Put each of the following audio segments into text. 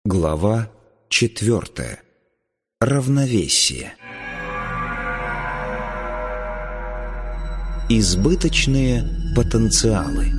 Глава 4. Равновесие. Избыточные потенциалы.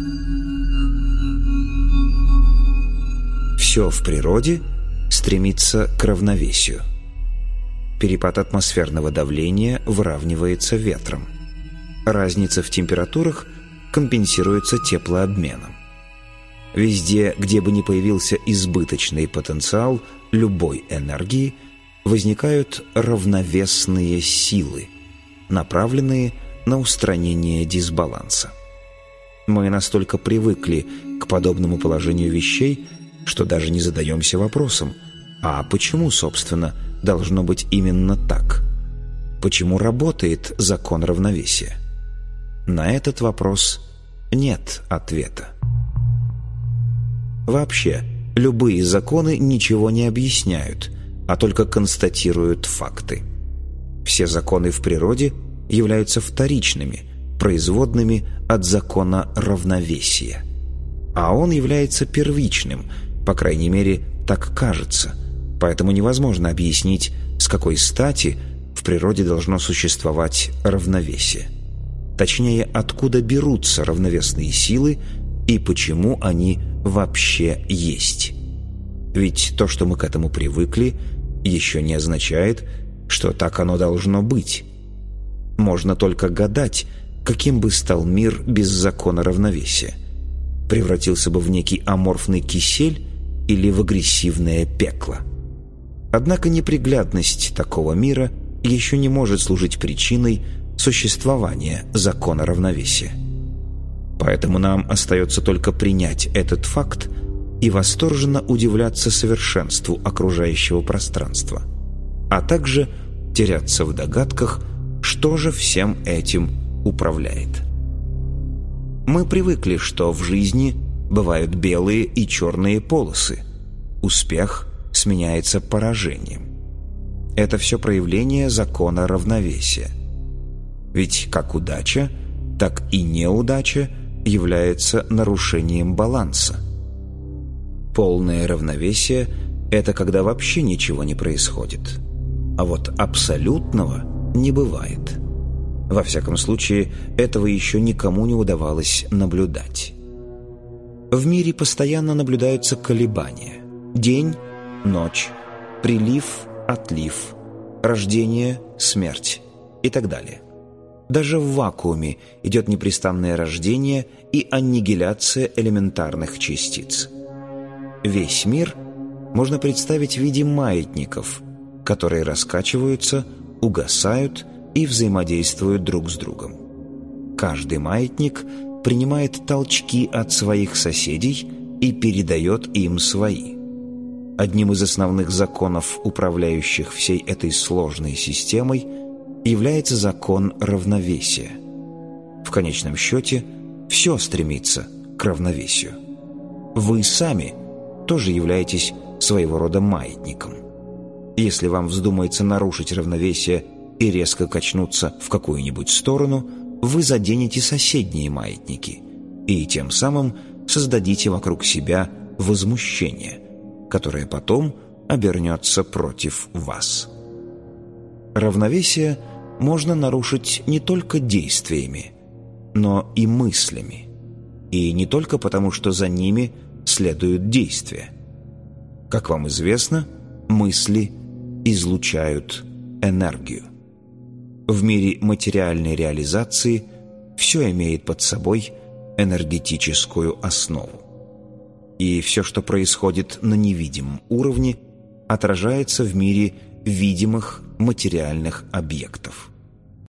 Все в природе стремится к равновесию. Перепад атмосферного давления выравнивается ветром. Разница в температурах компенсируется теплообменом. Везде, где бы ни появился избыточный потенциал любой энергии, возникают равновесные силы, направленные на устранение дисбаланса. Мы настолько привыкли к подобному положению вещей, что даже не задаемся вопросом, а почему, собственно, должно быть именно так? Почему работает закон равновесия? На этот вопрос нет ответа. Вообще, любые законы ничего не объясняют, а только констатируют факты. Все законы в природе являются вторичными, производными от закона равновесия. А он является первичным, по крайней мере, так кажется, поэтому невозможно объяснить, с какой стати в природе должно существовать равновесие. Точнее, откуда берутся равновесные силы и почему они вообще есть. Ведь то, что мы к этому привыкли, еще не означает, что так оно должно быть. Можно только гадать, каким бы стал мир без закона равновесия. Превратился бы в некий аморфный кисель или в агрессивное пекло. Однако неприглядность такого мира еще не может служить причиной существования закона равновесия. Поэтому нам остается только принять этот факт и восторженно удивляться совершенству окружающего пространства, а также теряться в догадках, что же всем этим управляет. Мы привыкли, что в жизни бывают белые и черные полосы. Успех сменяется поражением. Это все проявление закона равновесия. Ведь как удача, так и неудача является нарушением баланса. Полное равновесие – это когда вообще ничего не происходит. А вот абсолютного не бывает. Во всяком случае, этого еще никому не удавалось наблюдать. В мире постоянно наблюдаются колебания. День, ночь, прилив, отлив, рождение, смерть и так далее. Даже в вакууме идет непрестанное рождение и аннигиляция элементарных частиц. Весь мир можно представить в виде маятников, которые раскачиваются, угасают и взаимодействуют друг с другом. Каждый маятник принимает толчки от своих соседей и передает им свои. Одним из основных законов, управляющих всей этой сложной системой, является закон равновесия. В конечном счете, все стремится к равновесию. Вы сами тоже являетесь своего рода маятником. Если вам вздумается нарушить равновесие и резко качнуться в какую-нибудь сторону, вы заденете соседние маятники и тем самым создадите вокруг себя возмущение, которое потом обернется против вас. Равновесие можно нарушить не только действиями, но и мыслями. И не только потому, что за ними следуют действия. Как вам известно, мысли излучают энергию. В мире материальной реализации все имеет под собой энергетическую основу. И все, что происходит на невидимом уровне, отражается в мире видимых материальных объектов.